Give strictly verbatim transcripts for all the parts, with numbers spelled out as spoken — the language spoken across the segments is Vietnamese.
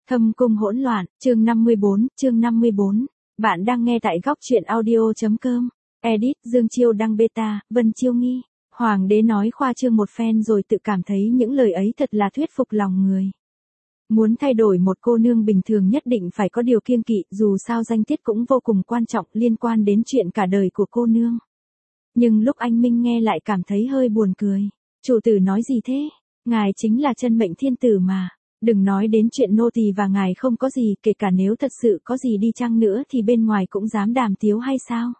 Thâm cung hỗn loạn, chương năm mươi bốn, chương năm mươi bốn. Bạn đang nghe tại góc truyện audio.com. Edit, Dương Chiêu đăng beta, Vân Chiêu nghi. Hoàng đế nói khoa trương một phen rồi tự cảm thấy những lời ấy thật là thuyết phục lòng người. Muốn thay đổi một cô nương bình thường nhất định phải có điều kiêng kỵ, dù sao danh tiết cũng vô cùng quan trọng liên quan đến chuyện cả đời của cô nương. Nhưng lúc anh Minh nghe lại cảm thấy hơi buồn cười. Chủ tử nói gì thế? Ngài chính là chân mệnh thiên tử mà. Đừng nói đến chuyện nô tỳ và ngài không có gì, kể cả nếu thật sự có gì đi chăng nữa thì bên ngoài cũng dám đàm tiếu hay sao?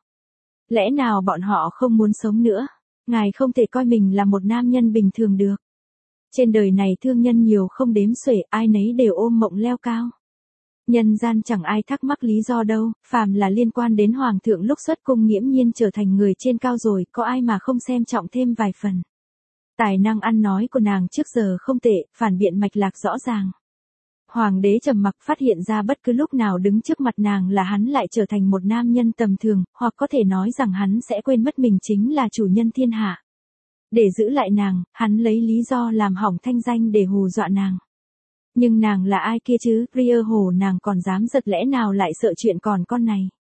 Lẽ nào bọn họ không muốn sống nữa? Ngài không thể coi mình là một nam nhân bình thường được. Trên đời này thương nhân nhiều không đếm xuể, ai nấy đều ôm mộng leo cao. Nhân gian chẳng ai thắc mắc lý do đâu, phàm là liên quan đến hoàng thượng lúc xuất cung nghiễm nhiên trở thành người trên cao rồi, có ai mà không xem trọng thêm vài phần. Tài năng ăn nói của nàng trước giờ không tệ, phản biện mạch lạc rõ ràng. Hoàng đế trầm mặc, phát hiện ra bất cứ lúc nào đứng trước mặt nàng là hắn lại trở thành một nam nhân tầm thường, hoặc có thể nói rằng hắn sẽ quên mất mình chính là chủ nhân thiên hạ. Để giữ lại nàng, hắn lấy lý do làm hỏng thanh danh để hù dọa nàng. Nhưng nàng là ai kia chứ, ria hồ nàng còn dám giật, lẽ nào lại sợ chuyện còn con này.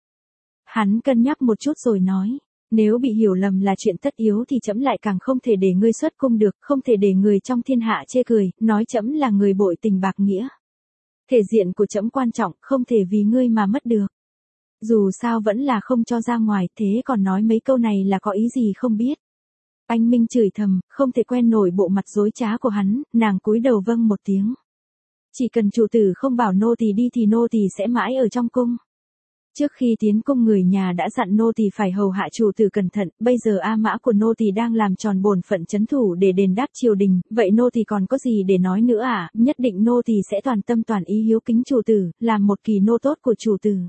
Hắn cân nhắc một chút rồi nói. Nếu bị hiểu lầm là chuyện tất yếu thì trẫm lại càng không thể để ngươi xuất cung được, không thể để người trong thiên hạ chê cười, nói trẫm là người bội tình bạc nghĩa. Thể diện của trẫm quan trọng, không thể vì ngươi mà mất được. Dù sao vẫn là không cho ra ngoài, thế còn nói mấy câu này là có ý gì không biết. Anh Minh chửi thầm, không thể quen nổi bộ mặt dối trá của hắn, nàng cúi đầu vâng một tiếng. Chỉ cần chủ tử không bảo nô tỳ đi thì nô tỳ sẽ mãi ở trong cung. Trước khi tiến cung người nhà đã dặn nô tỳ phải hầu hạ chủ tử cẩn thận, bây giờ A Mã của nô tỳ đang làm tròn bổn phận trấn thủ để đền đáp triều đình, vậy nô tỳ còn có gì để nói nữa à, nhất định nô tỳ sẽ toàn tâm toàn ý hiếu kính chủ tử, làm một kỳ nô tốt của chủ tử.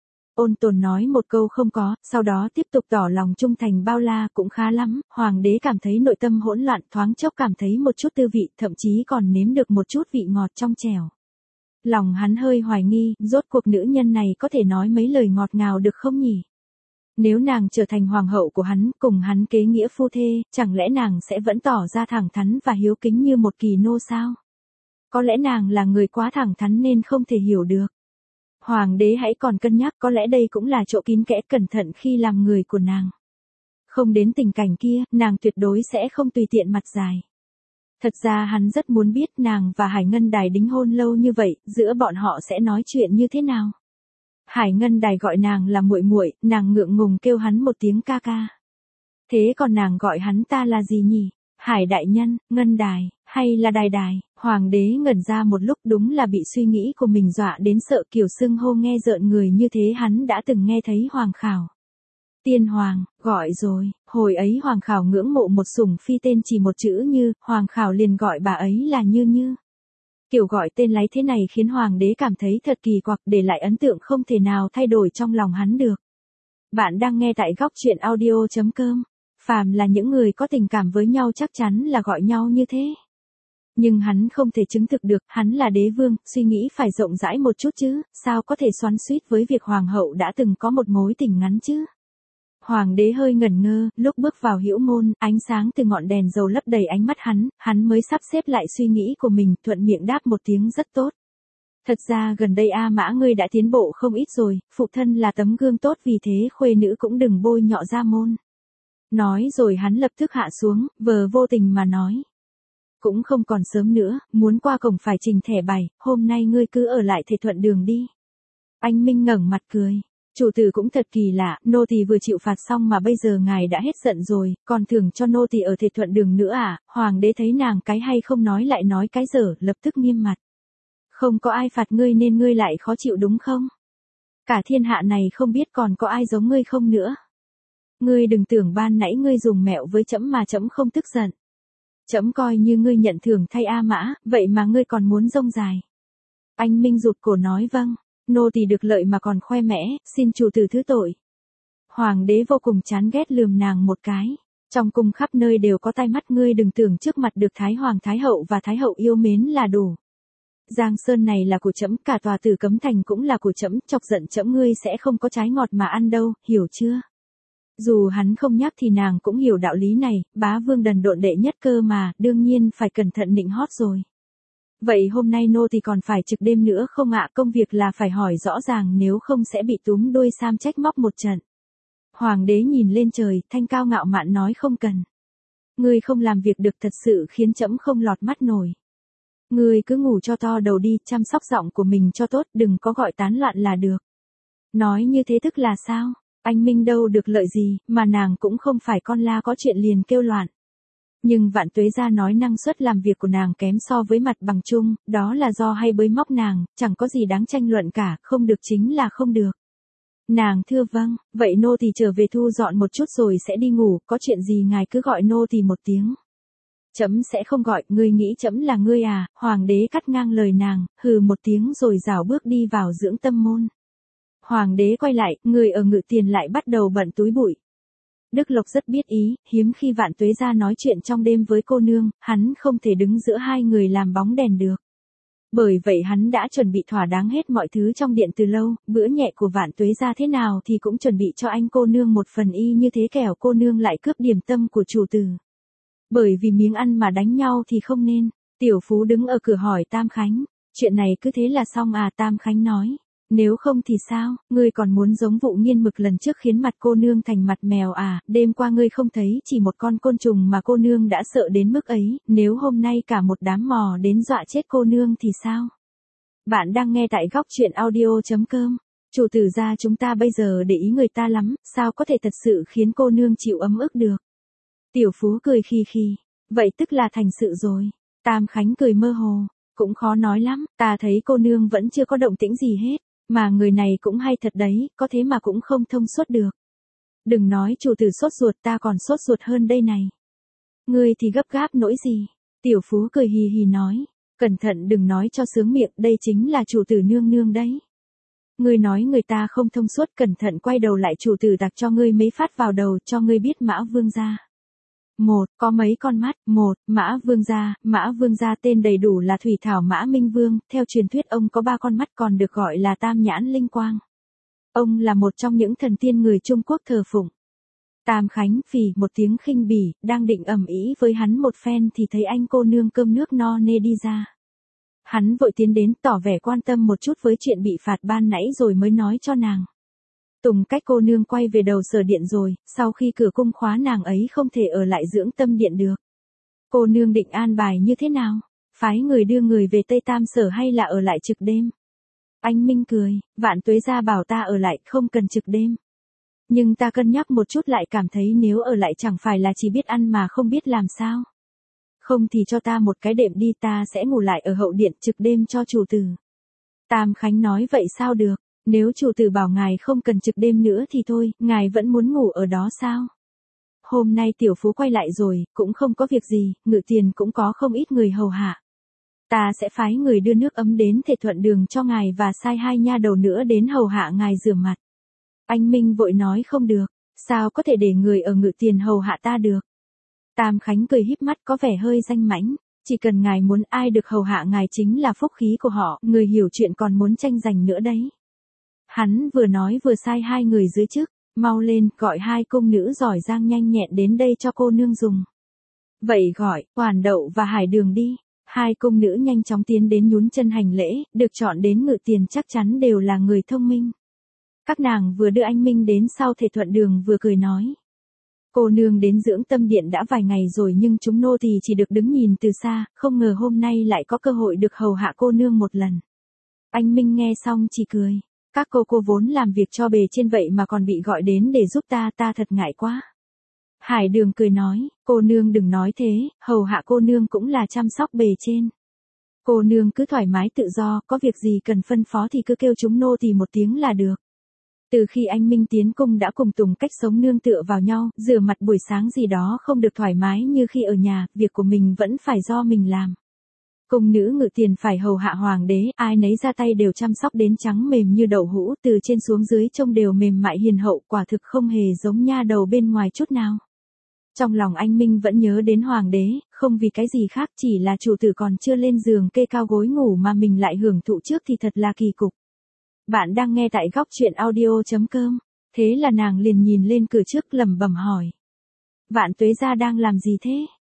Ôn Tồn nói một câu không có, sau đó tiếp tục tỏ lòng trung thành bao la, cũng khá lắm. Hoàng đế cảm thấy nội tâm hỗn loạn, thoáng chốc cảm thấy một chút tư vị, thậm chí còn nếm được một chút vị ngọt trong trẻo. Lòng hắn hơi hoài nghi, rốt cuộc nữ nhân này có thể nói mấy lời ngọt ngào được không nhỉ? Nếu nàng trở thành hoàng hậu của hắn, cùng hắn kế nghĩa phu thê, chẳng lẽ nàng sẽ vẫn tỏ ra thẳng thắn và hiếu kính như một kỳ nô sao? Có lẽ nàng là người quá thẳng thắn nên không thể hiểu được. Hoàng đế hãy còn cân nhắc, có lẽ đây cũng là chỗ kín kẽ cẩn thận khi làm người của nàng. Không đến tình cảnh kia, nàng tuyệt đối sẽ không tùy tiện mặt dài. Thật ra hắn rất muốn biết nàng và Hải Ngân Đài đính hôn lâu như vậy, giữa bọn họ sẽ nói chuyện như thế nào. Hải Ngân Đài gọi nàng là muội muội, nàng ngượng ngùng kêu hắn một tiếng ca ca. Thế còn nàng gọi hắn ta là gì nhỉ? Hải đại nhân, Ngân Đài, hay là Đài Đài? Hoàng đế ngẩn ra một lúc, đúng là bị suy nghĩ của mình dọa đến sợ, kiểu xưng hô nghe rợn người như thế hắn đã từng nghe thấy Hoàng Khảo. Tiên Hoàng, gọi rồi, hồi ấy Hoàng Khảo ngưỡng mộ một sủng phi tên chỉ một chữ Như, Hoàng Khảo liền gọi bà ấy là Như Như. Kiểu gọi tên lấy thế này khiến Hoàng đế cảm thấy thật kỳ quặc, để lại ấn tượng không thể nào thay đổi trong lòng hắn được. Bạn đang nghe tại góc truyện audio.com. Phàm là những người có tình cảm với nhau chắc chắn là gọi nhau như thế. Nhưng hắn không thể chứng thực được, hắn là đế vương, suy nghĩ phải rộng rãi một chút chứ, sao có thể xoắn xuýt với việc hoàng hậu đã từng có một mối tình ngắn chứ. Hoàng đế hơi ngẩn ngơ, lúc bước vào hữu môn, ánh sáng từ ngọn đèn dầu lấp đầy ánh mắt hắn, hắn mới sắp xếp lại suy nghĩ của mình, thuận miệng đáp một tiếng rất tốt. Thật ra gần đây A Mã ngươi đã tiến bộ không ít rồi, phụ thân là tấm gương tốt, vì thế khuê nữ cũng đừng bôi nhọ ra môn. Nói rồi hắn lập tức hạ xuống, vờ vô tình mà nói. Cũng không còn sớm nữa, muốn qua cổng phải trình thẻ bài, hôm nay ngươi cứ ở lại Thể Thuận Đường đi. Anh Minh ngẩng mặt cười. Chủ tử cũng thật kỳ lạ, nô tỳ vừa chịu phạt xong mà bây giờ ngài đã hết giận rồi, còn thưởng cho nô tỳ ở Thể Thuận Đường nữa à? Hoàng đế thấy nàng cái hay không nói lại nói cái dở, lập tức nghiêm mặt. Không có ai phạt ngươi nên ngươi lại khó chịu đúng không? Cả thiên hạ này không biết còn có ai giống ngươi không nữa. Ngươi đừng tưởng ban nãy ngươi dùng mẹo với trẫm mà trẫm không tức giận. Trẫm coi như ngươi nhận thưởng thay A Mã, vậy mà ngươi còn muốn rông dài. Anh Minh rụt cổ nói vâng, nô tỳ được lợi mà còn khoe mẽ, xin chủ tử thứ tội. Hoàng đế vô cùng chán ghét lườm nàng một cái. Trong cung khắp nơi đều có tai mắt, ngươi đừng tưởng trước mặt được Thái Hoàng Thái Hậu và Thái Hậu yêu mến là đủ. Giang Sơn này là của trẫm, cả tòa Tử Cấm Thành cũng là của trẫm, chọc giận trẫm ngươi sẽ không có trái ngọt mà ăn đâu, hiểu chưa? Dù hắn không nhắc thì nàng cũng hiểu đạo lý này, bá vương đần độn đệ nhất cơ mà, đương nhiên phải cẩn thận nịnh hót rồi. Vậy hôm nay nô thì còn phải trực đêm nữa không ạ? Công việc là phải hỏi rõ ràng nếu không sẽ bị túm đuôi sam trách móc một trận. Hoàng đế nhìn lên trời, thanh cao ngạo mạn nói không cần. Ngươi không làm việc được thật sự khiến trẫm không lọt mắt nổi. Ngươi cứ ngủ cho to đầu đi, chăm sóc giọng của mình cho tốt, đừng có gọi tán loạn là được. Nói như thế tức là sao? Anh Minh đâu được lợi gì, mà nàng cũng không phải con la có chuyện liền kêu loạn. Nhưng Vạn Tuế gia nói năng suất làm việc của nàng kém so với mặt bằng chung, đó là do hay bới móc nàng, chẳng có gì đáng tranh luận cả, không được chính là không được. Nàng thưa vâng, vậy nô thì trở về thu dọn một chút rồi sẽ đi ngủ, có chuyện gì ngài cứ gọi nô thì một tiếng. Trẫm sẽ không gọi, ngươi nghĩ trẫm là ngươi à? Hoàng đế cắt ngang lời nàng, hừ một tiếng rồi rảo bước đi vào dưỡng tâm môn. Hoàng đế quay lại, người ở Ngự Tiền lại bắt đầu bận túi bụi. Đức Lộc rất biết ý, hiếm khi Vạn Tuế gia nói chuyện trong đêm với cô nương, hắn không thể đứng giữa hai người làm bóng đèn được. Bởi vậy hắn đã chuẩn bị thỏa đáng hết mọi thứ trong điện từ lâu, bữa nhẹ của Vạn Tuế gia thế nào thì cũng chuẩn bị cho anh cô nương một phần y như thế, kẻo cô nương lại cướp điểm tâm của chủ tử. Bởi vì miếng ăn mà đánh nhau thì không nên. Tiểu Phú đứng ở cửa hỏi Tam Khánh, chuyện này cứ thế là xong à? Tam Khánh nói, nếu không thì sao, ngươi còn muốn giống Vụ Nghiên Mực lần trước khiến mặt cô nương thành mặt mèo à? Đêm qua ngươi không thấy chỉ một con côn trùng mà cô nương đã sợ đến mức ấy, nếu hôm nay cả một đám mò đến dọa chết cô nương thì sao? Bạn đang nghe tại góc truyện audio chấm com. Chủ tử gia chúng ta bây giờ để ý người ta lắm, sao có thể thật sự khiến cô nương chịu ấm ức được? Tiểu Phú cười khì khì, vậy tức là thành sự rồi. Tam Khánh cười mơ hồ, cũng khó nói lắm, ta thấy cô nương vẫn chưa có động tĩnh gì hết, mà người này cũng hay thật đấy, có thế mà cũng không thông suốt được. Đừng nói chủ tử sốt ruột, ta còn sốt ruột hơn đây này. Ngươi thì gấp gáp nỗi gì? Tiểu Phú cười hì hì nói, cẩn thận đừng nói cho sướng miệng, đây chính là chủ tử nương nương đấy. Ngươi nói người ta không thông suốt, cẩn thận quay đầu lại chủ tử tạc cho ngươi mấy phát vào đầu, cho ngươi biết Mã Vương gia. Một, có mấy con mắt? Một, Mã Vương gia, Mã Vương gia tên đầy đủ là Thủy Thảo Mã Minh Vương, theo truyền thuyết ông có ba con mắt còn được gọi là Tam Nhãn Linh Quang. Ông là một trong những thần tiên người Trung Quốc thờ phụng. Tam Khánh phì một tiếng khinh bỉ, đang định ầm ĩ với hắn một phen thì thấy anh cô nương cơm nước no nê đi ra. Hắn vội tiến đến tỏ vẻ quan tâm một chút với chuyện bị phạt ban nãy rồi mới nói cho nàng. Tùng Cách cô nương quay về đầu Sở điện rồi, sau khi cửa cung khóa nàng ấy không thể ở lại dưỡng tâm điện được. Cô nương định an bài như thế nào? Phái người đưa người về Tây Tam Sở hay là ở lại trực đêm? Anh Minh cười, Vạn Tuế gia bảo ta ở lại, không cần trực đêm. Nhưng ta cân nhắc một chút lại cảm thấy nếu ở lại chẳng phải là chỉ biết ăn mà không biết làm sao. Không thì cho ta một cái đệm đi, ta sẽ ngủ lại ở hậu điện trực đêm cho chủ tử. Tam Khánh nói vậy sao được? Nếu chủ tử bảo ngài không cần trực đêm nữa thì thôi, ngài vẫn muốn ngủ ở đó sao? Hôm nay Tiểu Phú quay lại rồi, cũng không có việc gì, Ngự Tiền cũng có không ít người hầu hạ. Ta sẽ phái người đưa nước ấm đến Thể Thuận Đường cho ngài và sai hai nha đầu nữa đến hầu hạ ngài rửa mặt. Anh Minh vội nói không được, sao có thể để người ở Ngự Tiền hầu hạ ta được? Tam Khánh cười híp mắt có vẻ hơi danh mãnh, chỉ cần ngài muốn ai được hầu hạ ngài chính là phúc khí của họ, người hiểu chuyện còn muốn tranh giành nữa đấy. Hắn vừa nói vừa sai hai người dưới chức, mau lên, gọi hai cung nữ giỏi giang nhanh nhẹn đến đây cho cô nương dùng. Vậy gọi, Hoàn Đậu và Hải Đường đi. Hai cung nữ nhanh chóng tiến đến nhún chân hành lễ, được chọn đến Ngự Tiền chắc chắn đều là người thông minh. Các nàng vừa đưa anh Minh đến sau Thể Thuận Đường vừa cười nói. Cô nương đến dưỡng tâm điện đã vài ngày rồi nhưng chúng nô thì chỉ được đứng nhìn từ xa, không ngờ hôm nay lại có cơ hội được hầu hạ cô nương một lần. Anh Minh nghe xong chỉ cười. Các cô cô vốn làm việc cho bề trên vậy mà còn bị gọi đến để giúp ta, ta thật ngại quá. Hải Đường cười nói, cô nương đừng nói thế, hầu hạ cô nương cũng là chăm sóc bề trên. Cô nương cứ thoải mái tự do, có việc gì cần phân phó thì cứ kêu chúng nô tỳ một tiếng là được. Từ khi anh Minh tiến cung đã cùng Tùng Cách sống nương tựa vào nhau, rửa mặt buổi sáng gì đó không được thoải mái như khi ở nhà, việc của mình vẫn phải do mình làm. Cung nữ Ngự Tiền phải hầu hạ hoàng đế, ai nấy ra tay đều chăm sóc đến trắng mềm như đậu hũ, từ trên xuống dưới trông đều mềm mại hiền hậu, quả thực không hề giống nha đầu bên ngoài chút nào. Trong lòng anh Minh vẫn nhớ đến hoàng đế, không vì cái gì khác, chỉ là chủ tử còn chưa lên giường kê cao gối ngủ mà mình lại hưởng thụ trước thì thật là kỳ cục. Bạn đang nghe tại góc truyện audio chấm com. Thế là nàng liền nhìn lên cửa trước lẩm bẩm hỏi. Vạn Tuế gia đang làm gì thế?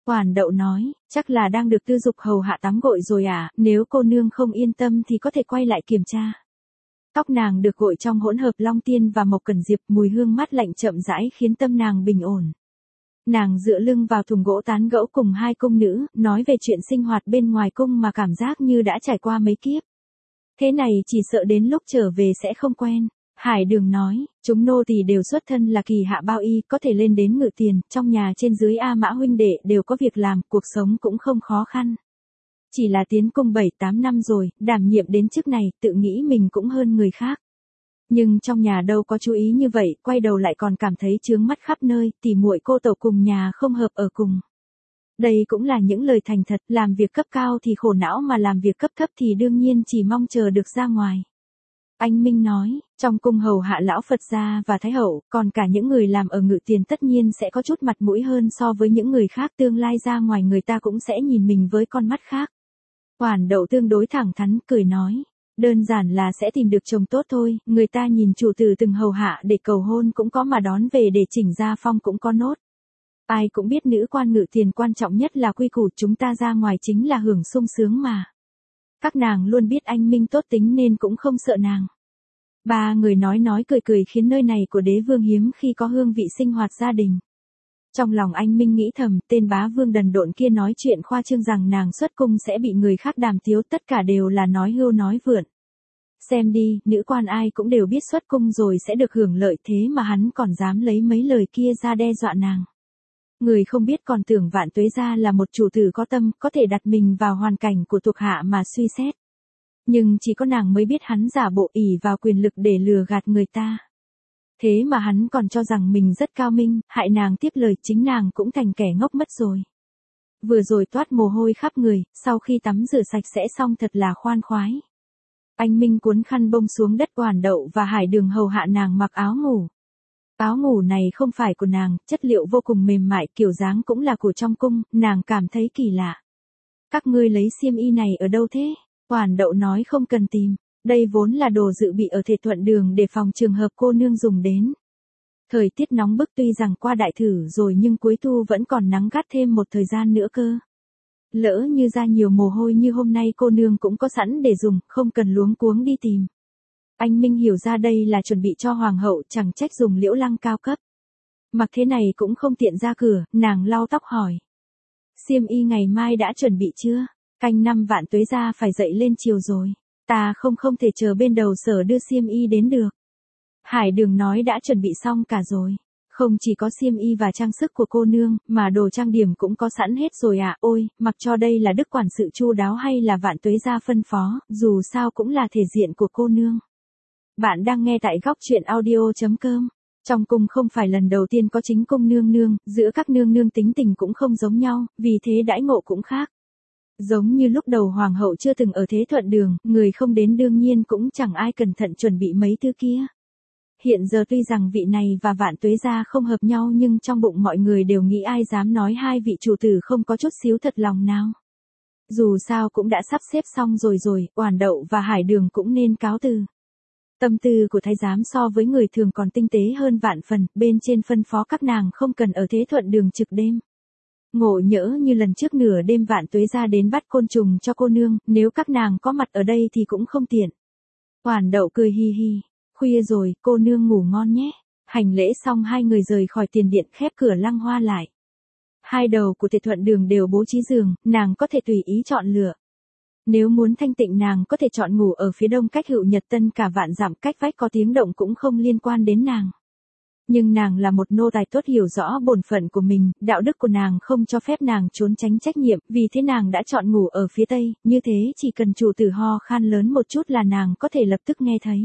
Quản đậu nói, chắc là đang được tư dục hầu hạ tắm gội rồi à, nếu cô nương không yên tâm thì có thể quay lại kiểm tra. Tóc nàng được gội trong hỗn hợp long tiên và mộc cẩn diệp, mùi hương mát lạnh chậm rãi khiến tâm nàng bình ổn. Nàng dựa lưng vào thùng gỗ tán gẫu cùng hai cung nữ, nói về chuyện sinh hoạt bên ngoài cung mà cảm giác như đã trải qua mấy kiếp. Thế này chỉ sợ đến lúc trở về sẽ không quen. Hải Đường nói, chúng nô tỳ đều xuất thân là kỳ hạ bao y, có thể lên đến ngự tiền, trong nhà trên dưới A Mã huynh đệ đều có việc làm, cuộc sống cũng không khó khăn. Chỉ là tiến cung bảy tám năm rồi, đảm nhiệm đến chức này, tự nghĩ mình cũng hơn người khác. Nhưng trong nhà đâu có chú ý như vậy, quay đầu lại còn cảm thấy chướng mắt khắp nơi, tỉ muội cô tẩu cùng nhà không hợp ở cùng. Đây cũng là những lời thành thật, làm việc cấp cao thì khổ não mà làm việc cấp thấp thì đương nhiên chỉ mong chờ được ra ngoài. Anh Minh nói, trong cung hầu hạ lão Phật gia và Thái hậu, còn cả những người làm ở ngự tiền tất nhiên sẽ có chút mặt mũi hơn so với những người khác, tương lai ra ngoài người ta cũng sẽ nhìn mình với con mắt khác. Quản đậu tương đối thẳng thắn, cười nói, đơn giản là sẽ tìm được chồng tốt thôi, người ta nhìn chủ tử từng hầu hạ để cầu hôn cũng có mà đón về để chỉnh gia phong cũng có nốt. Ai cũng biết nữ quan ngự tiền quan trọng nhất là quy củ, chúng ta ra ngoài chính là hưởng sung sướng mà. Các nàng luôn biết anh Minh tốt tính nên cũng không sợ nàng. Ba người nói nói cười cười khiến nơi này của đế vương hiếm khi có hương vị sinh hoạt gia đình. Trong lòng anh Minh nghĩ thầm, tên bá vương đần độn kia nói chuyện khoa trương rằng nàng xuất cung sẽ bị người khác đàm tiếu, tất cả đều là nói hưu nói vượn. Xem đi, nữ quan ai cũng đều biết xuất cung rồi sẽ được hưởng lợi, thế mà hắn còn dám lấy mấy lời kia ra đe dọa nàng. Người không biết còn tưởng Vạn Tuế gia là một chủ tử có tâm, có thể đặt mình vào hoàn cảnh của thuộc hạ mà suy xét. Nhưng chỉ có nàng mới biết hắn giả bộ ỷ vào quyền lực để lừa gạt người ta. Thế mà hắn còn cho rằng mình rất cao minh, hại nàng tiếp lời, chính nàng cũng thành kẻ ngốc mất rồi. Vừa rồi toát mồ hôi khắp người, sau khi tắm rửa sạch sẽ xong thật là khoan khoái. Anh Minh cuốn khăn bông xuống đất, Quản đậu và Hải Đường hầu hạ nàng mặc áo ngủ. Áo ngủ này không phải của nàng, chất liệu vô cùng mềm mại, kiểu dáng cũng là của trong cung, nàng cảm thấy kỳ lạ. Các ngươi lấy xiêm y này ở đâu thế? Quản đậu nói không cần tìm, đây vốn là đồ dự bị ở Thể Thuận Đường để phòng trường hợp cô nương dùng đến. Thời tiết nóng bức, tuy rằng qua đại thử rồi nhưng cuối thu vẫn còn nắng gắt thêm một thời gian nữa cơ. Lỡ như ra nhiều mồ hôi như hôm nay cô nương cũng có sẵn để dùng, không cần luống cuống đi tìm. Anh Minh hiểu ra đây là chuẩn bị cho hoàng hậu, chẳng trách dùng liễu lăng cao cấp. Mặc thế này cũng không tiện ra cửa, nàng lau tóc hỏi. Xiêm y ngày mai đã chuẩn bị chưa? Canh năm Vạn Tuế gia phải dậy lên chiều rồi. Ta không không thể chờ bên đầu sở đưa xiêm y đến được. Hải Đường nói đã chuẩn bị xong cả rồi. Không chỉ có xiêm y và trang sức của cô nương, mà đồ trang điểm cũng có sẵn hết rồi à. Ôi, mặc cho đây là đức quản sự chu đáo hay là Vạn Tuế gia phân phó, dù sao cũng là thể diện của cô nương. Bạn đang nghe tại góc truyện audio chấm com. Trong cung không phải lần đầu tiên có chính cung nương nương, giữa các nương nương tính tình cũng không giống nhau, vì thế đãi ngộ cũng khác. Giống như lúc đầu hoàng hậu chưa từng ở Thế Thuận Đường, người không đến đương nhiên cũng chẳng ai cẩn thận chuẩn bị mấy thứ kia. Hiện giờ tuy rằng vị này và Vạn Tuế gia không hợp nhau nhưng trong bụng mọi người đều nghĩ ai dám nói hai vị chủ tử không có chút xíu thật lòng nào. Dù sao cũng đã sắp xếp xong rồi rồi, Quản đậu và Hải Đường cũng nên cáo từ. Tâm tư của thái giám so với người thường còn tinh tế hơn vạn phần, bên trên phân phó các nàng không cần ở Thế Thuận Đường trực đêm. Ngộ nhỡ như lần trước nửa đêm Vạn Tuế gia đến bắt côn trùng cho cô nương, nếu các nàng có mặt ở đây thì cũng không tiện. Quản đậu cười hi hi, khuya rồi, cô nương ngủ ngon nhé. Hành lễ xong hai người rời khỏi tiền điện, khép cửa lăng hoa lại. Hai đầu của Thể Thuận Đường đều bố trí giường, nàng có thể tùy ý chọn lựa. Nếu muốn thanh tịnh nàng có thể chọn ngủ ở phía đông cách Hựu Nhật Tân cả vạn dặm, cách vách có tiếng động cũng không liên quan đến nàng. Nhưng nàng là một nô tài tốt, hiểu rõ bổn phận của mình, đạo đức của nàng không cho phép nàng trốn tránh trách nhiệm, vì thế nàng đã chọn ngủ ở phía tây, như thế chỉ cần chủ tử ho khan lớn một chút là nàng có thể lập tức nghe thấy.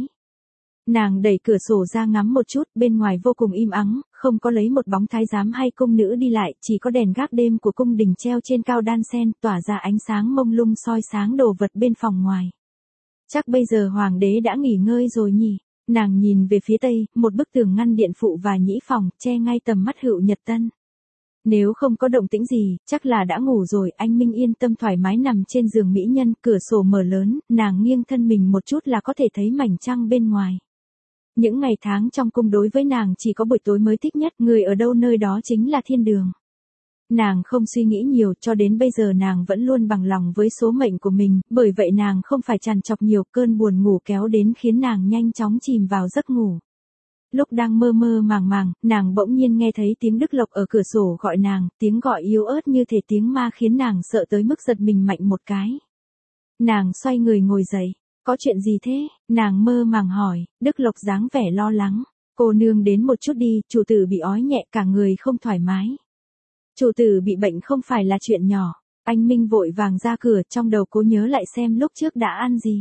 Nàng đẩy cửa sổ ra ngắm một chút, bên ngoài vô cùng im ắng, không có lấy một bóng thái giám hay cung nữ đi lại, chỉ có đèn gác đêm của cung đình treo trên cao đan sen, tỏa ra ánh sáng mông lung soi sáng đồ vật bên phòng ngoài. Chắc bây giờ hoàng đế đã nghỉ ngơi rồi nhỉ? Nàng nhìn về phía tây, một bức tường ngăn điện phụ và nhĩ phòng, che ngay tầm mắt Hựu Nhật Tân. Nếu không có động tĩnh gì, chắc là đã ngủ rồi. Anh Minh yên tâm thoải mái nằm trên giường mỹ nhân, cửa sổ mở lớn, nàng nghiêng thân mình một chút là có thể thấy mảnh trăng bên ngoài. Những ngày tháng trong cung đối với nàng chỉ có buổi tối mới thích nhất, người ở đâu nơi đó chính là thiên đường. Nàng không suy nghĩ nhiều, cho đến bây giờ nàng vẫn luôn bằng lòng với số mệnh của mình, bởi vậy nàng không phải trằn trọc nhiều, cơn buồn ngủ kéo đến khiến nàng nhanh chóng chìm vào giấc ngủ. Lúc đang mơ mơ màng màng, nàng bỗng nhiên nghe thấy tiếng Đức Lộc ở cửa sổ gọi nàng, tiếng gọi yếu ớt như thể tiếng ma khiến nàng sợ tới mức giật mình mạnh một cái. Nàng xoay người ngồi dậy, có chuyện gì thế? Nàng mơ màng hỏi, Đức Lộc dáng vẻ lo lắng, cô nương đến một chút đi, chủ tử bị ói nhẹ cả người không thoải mái. Chủ tử bị bệnh không phải là chuyện nhỏ, anh Minh vội vàng ra cửa, trong đầu cố nhớ lại xem lúc trước đã ăn gì.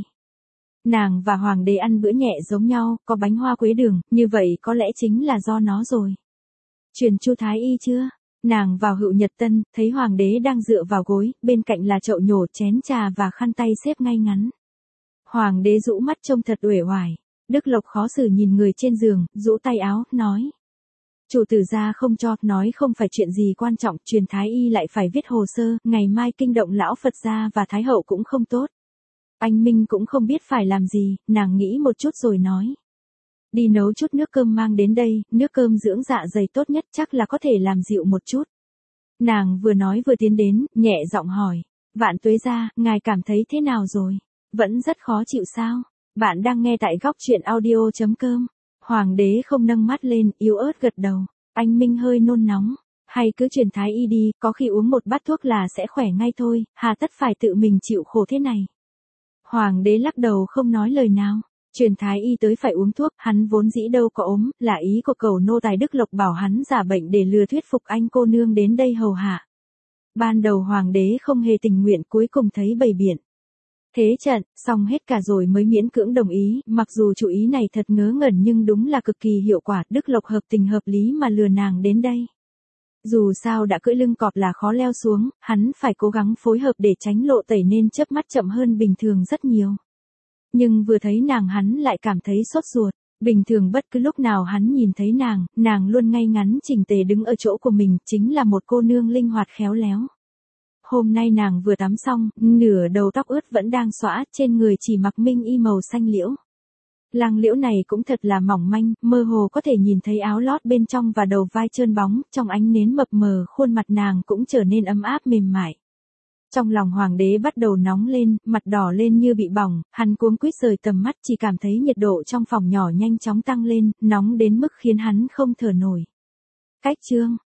Nàng và hoàng đế ăn bữa nhẹ giống nhau, có bánh hoa quế đường, như vậy có lẽ chính là do nó rồi. Truyền Chu Thái Y chưa? Nàng vào Hựu Nhật Tân, thấy hoàng đế đang dựa vào gối, bên cạnh là chậu nhổ, chén trà và khăn tay xếp ngay ngắn. Hoàng đế rũ mắt trông thật uể oải. Đức Lộc khó xử nhìn người trên giường, rũ tay áo, nói. Chủ tử gia không cho, nói không phải chuyện gì quan trọng, truyền Thái Y lại phải viết hồ sơ, ngày mai kinh động lão Phật gia và Thái hậu cũng không tốt. Anh Minh cũng không biết phải làm gì, nàng nghĩ một chút rồi nói. Đi nấu chút nước cơm mang đến đây, nước cơm dưỡng dạ dày tốt nhất chắc là có thể làm dịu một chút. Nàng vừa nói vừa tiến đến, nhẹ giọng hỏi. Vạn Tuế gia, ngài cảm thấy thế nào rồi? Vẫn rất khó chịu sao? Bạn đang nghe tại góc truyện audio chấm com. Hoàng đế không nâng mắt lên, yếu ớt gật đầu. Anh Minh hơi nôn nóng. Hay cứ truyền Thái Y đi, có khi uống một bát thuốc là sẽ khỏe ngay thôi, hà tất phải tự mình chịu khổ thế này. Hoàng đế lắc đầu không nói lời nào. Truyền Thái Y tới phải uống thuốc, hắn vốn dĩ đâu có ốm, là ý của cầu nô tài Đức Lộc bảo hắn giả bệnh để lừa thuyết phục anh cô nương đến đây hầu hạ. Ban đầu hoàng đế không hề tình nguyện, cuối cùng thấy bày biện. Thế trận, xong hết cả rồi mới miễn cưỡng đồng ý, mặc dù chủ ý này thật ngớ ngẩn nhưng đúng là cực kỳ hiệu quả, Đức Lộc hợp tình hợp lý mà lừa nàng đến đây. Dù sao đã cưỡi lưng cọp là khó leo xuống, hắn phải cố gắng phối hợp để tránh lộ tẩy nên chớp mắt chậm hơn bình thường rất nhiều. Nhưng vừa thấy nàng hắn lại cảm thấy sốt ruột, bình thường bất cứ lúc nào hắn nhìn thấy nàng, nàng luôn ngay ngắn chỉnh tề đứng ở chỗ của mình, chính là một cô nương linh hoạt khéo léo. Hôm nay nàng vừa tắm xong, nửa đầu tóc ướt vẫn đang xõa, trên người chỉ mặc minh y màu xanh liễu. Lăng liễu này cũng thật là mỏng manh, mơ hồ có thể nhìn thấy áo lót bên trong và đầu vai trơn bóng, trong ánh nến mập mờ khuôn mặt nàng cũng trở nên ấm áp mềm mại. Trong lòng hoàng đế bắt đầu nóng lên, mặt đỏ lên như bị bỏng, hắn cuống quýt rời tầm mắt, chỉ cảm thấy nhiệt độ trong phòng nhỏ nhanh chóng tăng lên, nóng đến mức khiến hắn không thở nổi. Cách chương